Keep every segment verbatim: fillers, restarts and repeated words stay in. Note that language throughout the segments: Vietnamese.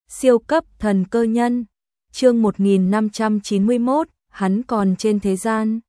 Siêu cấp thần cơ nhân. Chương một nghìn năm trăm chín mươi mốt, hắn còn trên thế gian.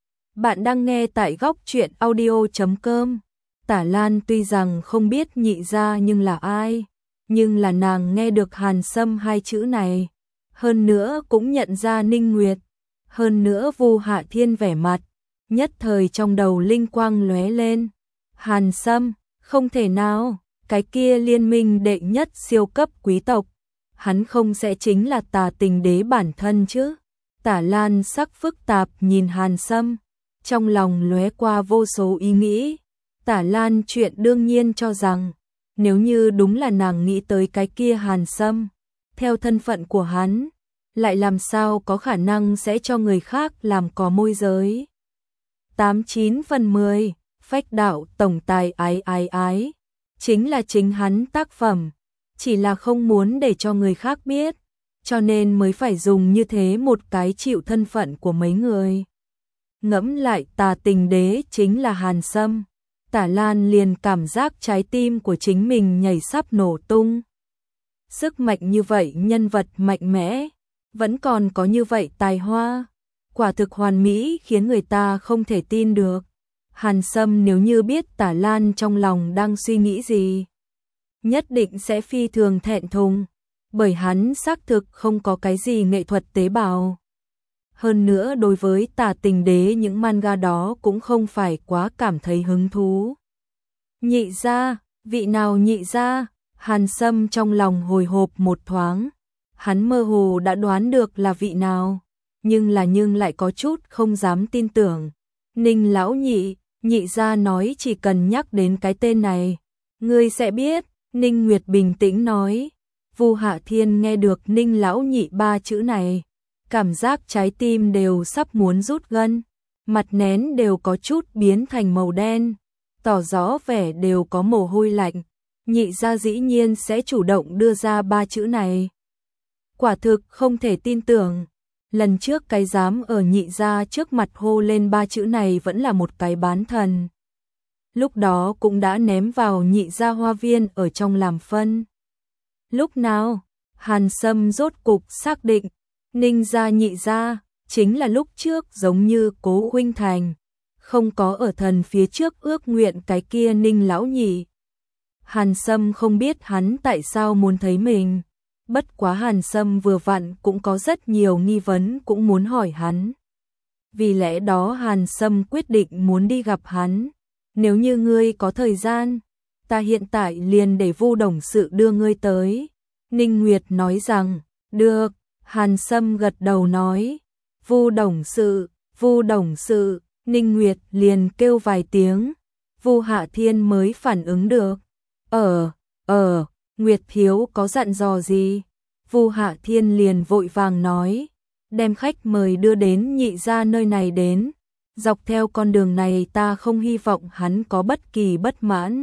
Bạn đang nghe tại góc truyện audio chấm com. Tả Lan tuy rằng không biết Nhị gia nhưng là ai, nhưng là nàng nghe được Hàn Sâm hai chữ này, hơn nữa cũng nhận ra Ninh Nguyệt, hơn nữa Vu Hạ Thiên vẻ mặt, nhất thời trong đầu linh quang lóe lên. Hàn Sâm, không thể nào, cái kia liên minh đệ nhất siêu cấp quý tộc, hắn không sẽ chính là Tà Tình Đế bản thân chứ? Tả Lan sắc phức tạp nhìn Hàn Sâm, trong lòng lóe qua vô số ý nghĩ. Tả Lan chuyện đương nhiên cho rằng, nếu như đúng là nàng nghĩ tới cái kia Hàn Sâm, theo thân phận của hắn, lại làm sao có khả năng sẽ cho người khác làm cò môi giới. Tám chín phần mười, phách đạo tổng tài ái ái ái, chính là chính hắn tác phẩm, chỉ là không muốn để cho người khác biết, cho nên mới phải dùng như thế một cái chịu thân phận của mấy người. Ngẫm lại Tà Tình Đế chính là Hàn Sâm, Tả Lan liền cảm giác trái tim của chính mình nhảy sắp nổ tung. Sức mạnh như vậy, nhân vật mạnh mẽ, vẫn còn có như vậy tài hoa, quả thực hoàn mỹ khiến người ta không thể tin được. Hàn Sâm nếu như biết Tả Lan trong lòng đang suy nghĩ gì, nhất định sẽ phi thường thẹn thùng, bởi hắn xác thực không có cái gì nghệ thuật tế bào. Hơn nữa đối với Tà Tình Đế những manga đó cũng không phải quá cảm thấy hứng thú. Nhị gia, vị nào nhị gia? Hàn Sâm trong lòng hồi hộp một thoáng, hắn mơ hồ đã đoán được là vị nào, nhưng là nhưng lại có chút không dám tin tưởng. Ninh lão nhị, nhị gia nói chỉ cần nhắc đến cái tên này, ngươi sẽ biết. Ninh Nguyệt bình tĩnh nói. Vu Hạ Thiên nghe được Ninh lão nhị ba chữ này, cảm giác trái tim đều sắp muốn rút gân, mặt nén đều có chút biến thành màu đen, tỏ rõ vẻ đều có mồ hôi lạnh. Nhị gia dĩ nhiên sẽ chủ động đưa ra ba chữ này, quả thực không thể tin tưởng. Lần trước cái dám ở nhị gia trước mặt hô lên ba chữ này vẫn là một cái bán thần, lúc đó cũng đã ném vào nhị gia hoa viên ở trong làm phân. Lúc nào? Hàn Sâm rốt cục xác định, Ninh gia nhị gia chính là lúc trước giống như Cố huynh thành, không có ở thần phía trước ước nguyện cái kia Ninh lão nhị. Hàn Sâm không biết hắn tại sao muốn thấy mình, bất quá Hàn Sâm vừa vặn cũng có rất nhiều nghi vấn cũng muốn hỏi hắn. Vì lẽ đó Hàn Sâm quyết định muốn đi gặp hắn. Nếu như ngươi có thời gian, ta hiện tại liền để Vu đồng sự đưa ngươi tới. Ninh Nguyệt nói rằng, được. Hàn Sâm gật đầu nói, Vu đồng sự, Vu đồng sự. Ninh Nguyệt liền kêu vài tiếng, Vu Hạ Thiên mới phản ứng được. Ờ, ờ, Nguyệt thiếu có dặn dò gì? Vu Hạ Thiên liền vội vàng nói, đem khách mời đưa đến nhị gia nơi này đến. Dọc theo con đường này ta không hy vọng hắn có bất kỳ bất mãn.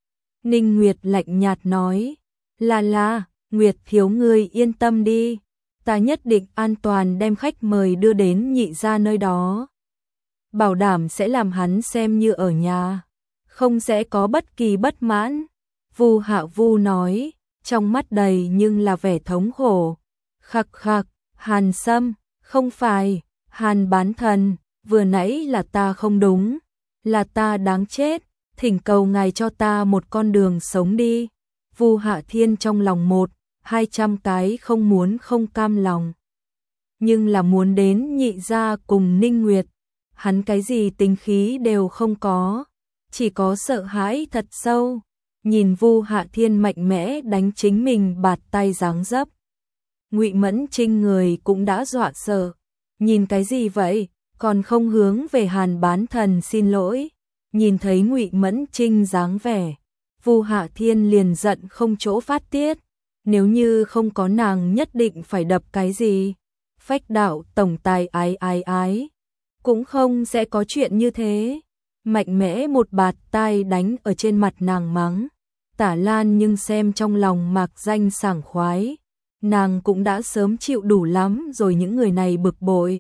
Ninh Nguyệt lạnh nhạt nói, là là, Nguyệt thiếu ngươi yên tâm đi, ta nhất định an toàn đem khách mời đưa đến nhị gia nơi đó. Bảo đảm sẽ làm hắn xem như ở nhà, không sẽ có bất kỳ bất mãn. Vu Hạ Vu nói, trong mắt đầy nhưng là vẻ thống khổ. Khặc khặc, Hàn Sâm, không phải, Hàn bán thần, vừa nãy là ta không đúng, là ta đáng chết, thỉnh cầu ngài cho ta một con đường sống đi. Vu Hạ Thiên trong lòng một, hai trăm cái không muốn không cam lòng, nhưng là muốn đến nhị gia cùng Ninh Nguyệt, hắn cái gì tính khí đều không có, chỉ có sợ hãi thật sâu. Nhìn Vu Hạ Thiên mạnh mẽ đánh chính mình bạt tay dáng dấp, Ngụy Mẫn Trinh người cũng đã dọa sợ. Nhìn cái gì vậy, còn không hướng về Hàn bán thần xin lỗi. Nhìn thấy Ngụy Mẫn Trinh dáng vẻ, Vu Hạ Thiên liền giận không chỗ phát tiết, nếu như không có nàng nhất định phải đập cái gì. Phách đạo tổng tài ái ái ái, cũng không sẽ có chuyện như thế. Mạnh mẽ một bạt tai đánh ở trên mặt nàng mắng. Tả Lan nhưng xem trong lòng mạc danh sảng khoái, nàng cũng đã sớm chịu đủ lắm rồi những người này bực bội.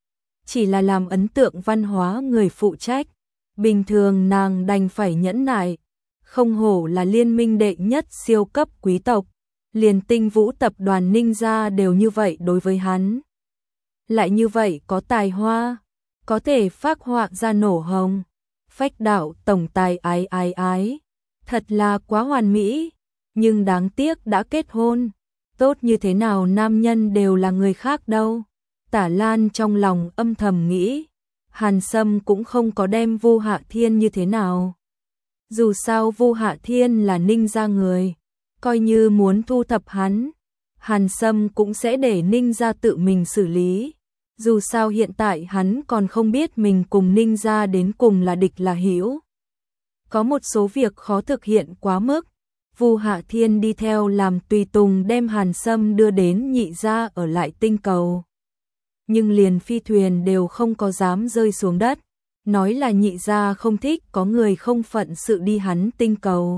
Chỉ là làm ấn tượng văn hóa người phụ trách, bình thường nàng đành phải nhẫn nại. Không hổ là liên minh đệ nhất siêu cấp quý tộc, liền Tinh Vũ tập đoàn Ninh gia đều như vậy đối với hắn. Lại như vậy có tài hoa, có thể phác họa ra nổ hồng, phách đạo tổng tài ái ái ái, thật là quá hoàn mỹ, nhưng đáng tiếc đã kết hôn, tốt như thế nào nam nhân đều là người khác đâu. Tả Lan trong lòng âm thầm nghĩ, Hàn Sâm cũng không có đem Vu Hạ Thiên như thế nào. Dù sao Vu Hạ Thiên là Ninh gia người, coi như muốn thu thập hắn, Hàn Sâm cũng sẽ để Ninh gia tự mình xử lý. Dù sao hiện tại hắn còn không biết mình cùng Ninh gia đến cùng là địch là hữu. Có một số việc khó thực hiện quá mức, Vu Hạ Thiên đi theo làm tùy tùng đem Hàn Sâm đưa đến Nhị gia ở lại tinh cầu. Nhưng liền phi thuyền đều không có dám rơi xuống đất, nói là Nhị gia không thích có người không phận sự đi hắn tinh cầu.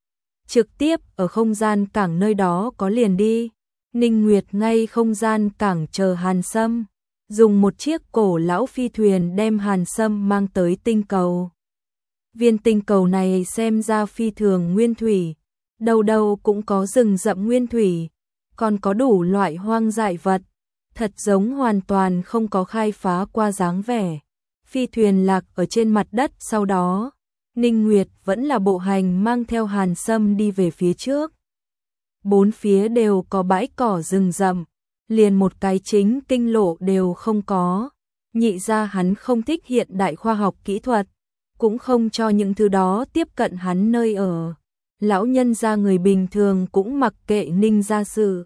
Trực tiếp ở không gian cảng nơi đó có liền đi, Ninh Nguyệt ngay không gian cảng chờ Hàn Sâm, dùng một chiếc cổ lão phi thuyền đem Hàn Sâm mang tới tinh cầu. Viên tinh cầu này xem ra phi thường nguyên thủy, đâu đâu cũng có rừng rậm nguyên thủy, còn có đủ loại hoang dại vật, thật giống hoàn toàn không có khai phá qua dáng vẻ. Phi thuyền lạc ở trên mặt đất, sau đó Ninh Nguyệt vẫn là bộ hành mang theo Hàn Sâm đi về phía trước. Bốn phía đều có bãi cỏ rừng rậm, liền một cái chính kinh lộ đều không có. Nhị gia hắn không thích hiện đại khoa học kỹ thuật, cũng không cho những thứ đó tiếp cận hắn nơi ở. Lão nhân gia người bình thường cũng mặc kệ Ninh gia sự.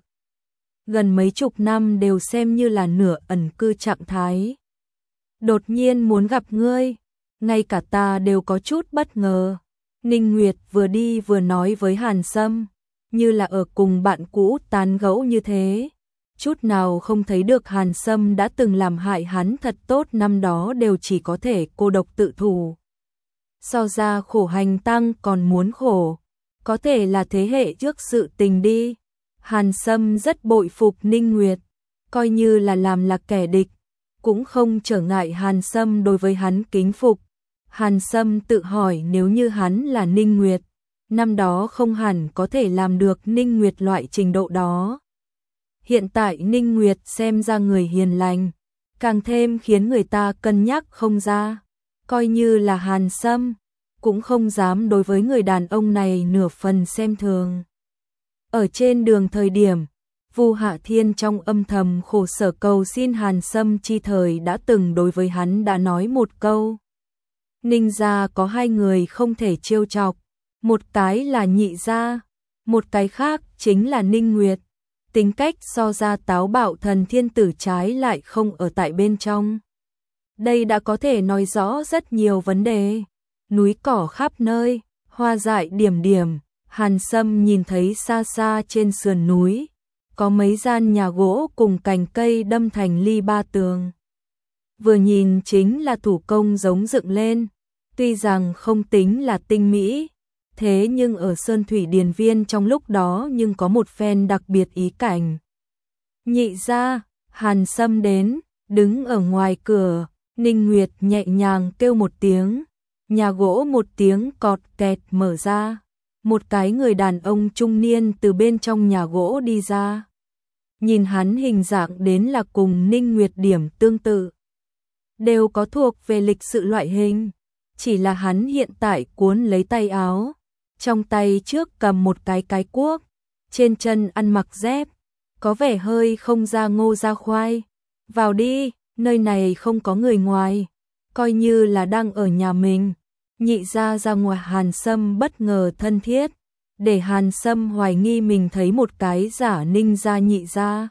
Gần mấy chục năm đều xem như là nửa ẩn cư trạng thái. Đột nhiên muốn gặp ngươi, ngay cả ta đều có chút bất ngờ. Ninh Nguyệt vừa đi vừa nói với Hàn Sâm, như là ở cùng bạn cũ tán gẫu như thế. Chút nào không thấy được Hàn Sâm đã từng làm hại hắn thật tốt, năm đó đều chỉ có thể cô độc tự thủ. So ra khổ hành tăng còn muốn khổ, có thể là thế hệ trước sự tình đi. Hàn Sâm rất bội phục Ninh Nguyệt, coi như là làm là kẻ địch, cũng không trở ngại Hàn Sâm đối với hắn kính phục. Hàn Sâm tự hỏi nếu như hắn là Ninh Nguyệt, năm đó không hẳn có thể làm được Ninh Nguyệt loại trình độ đó. Hiện tại Ninh Nguyệt xem ra người hiền lành, càng thêm khiến người ta cân nhắc không ra. Coi như là Hàn Sâm, cũng không dám đối với người đàn ông này nửa phần xem thường. Ở trên đường thời điểm, Vu Hạ Thiên trong âm thầm khổ sở cầu xin Hàn Sâm chi thời đã từng đối với hắn đã nói một câu. Ninh gia có hai người không thể trêu chọc, một cái là Nhị gia, một cái khác chính là Ninh Nguyệt. Tính cách so ra táo bạo thần thiên tử trái lại không ở tại bên trong. Đây đã có thể nói rõ rất nhiều vấn đề. Núi cỏ khắp nơi, hoa dại điểm điểm, Hàn Sâm nhìn thấy xa xa trên sườn núi, có mấy gian nhà gỗ cùng cành cây đâm thành ly ba tường. Vừa nhìn chính là thủ công giống dựng lên, tuy rằng không tính là tinh mỹ, thế nhưng ở Sơn Thủy Điền Viên trong lúc đó nhưng có một phen đặc biệt ý cảnh. Nhị gia, Hàn Sâm đến, đứng ở ngoài cửa, Ninh Nguyệt nhẹ nhàng kêu một tiếng, nhà gỗ một tiếng cọt kẹt mở ra, một cái người đàn ông trung niên từ bên trong nhà gỗ đi ra. Nhìn hắn hình dạng đến là cùng Ninh Nguyệt điểm tương tự, đều có thuộc về lịch sự loại hình, chỉ là hắn hiện tại cuốn lấy tay áo, trong tay trước cầm một cái cái cuốc, trên chân ăn mặc dép, có vẻ hơi không ra ngô ra khoai. Vào đi, nơi này không có người ngoài, coi như là đang ở nhà mình. Nhị gia ra ngoài. Hàn Sâm bất ngờ thân thiết, để Hàn Sâm hoài nghi mình thấy một cái giả Ninh gia nhị gia.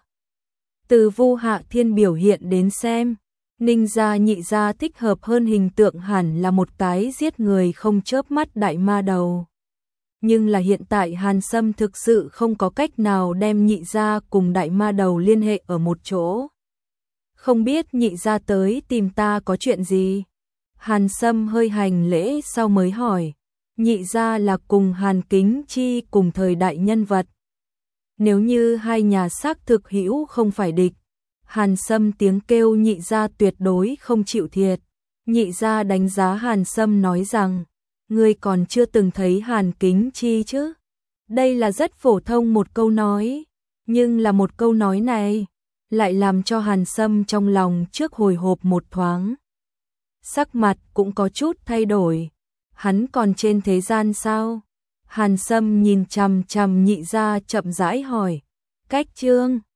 Từ Vu Hạ Thiên biểu hiện đến xem, Ninh gia nhị gia thích hợp hơn hình tượng hẳn là một cái giết người không chớp mắt đại ma đầu. Nhưng là hiện tại Hàn Sâm thực sự không có cách nào đem nhị gia cùng đại ma đầu liên hệ ở một chỗ. Không biết nhị gia tới tìm ta có chuyện gì? Hàn Sâm hơi hành lễ sau mới hỏi. Nhị gia là cùng Hàn Kính Chi cùng thời đại nhân vật. Nếu như hai nhà xác thực hữu không phải địch, Hàn Sâm tiếng kêu nhị gia tuyệt đối không chịu thiệt. Nhị gia đánh giá Hàn Sâm nói rằng, ngươi còn chưa từng thấy Hàn Kính Chi chứ? Đây là rất phổ thông một câu nói, nhưng là một câu nói này lại làm cho Hàn Sâm trong lòng trước hồi hộp một thoáng. Sắc mặt cũng có chút thay đổi. Hắn còn trên thế gian sao? Hàn Sâm nhìn chằm chằm Nhị gia chậm rãi hỏi. Cách Trương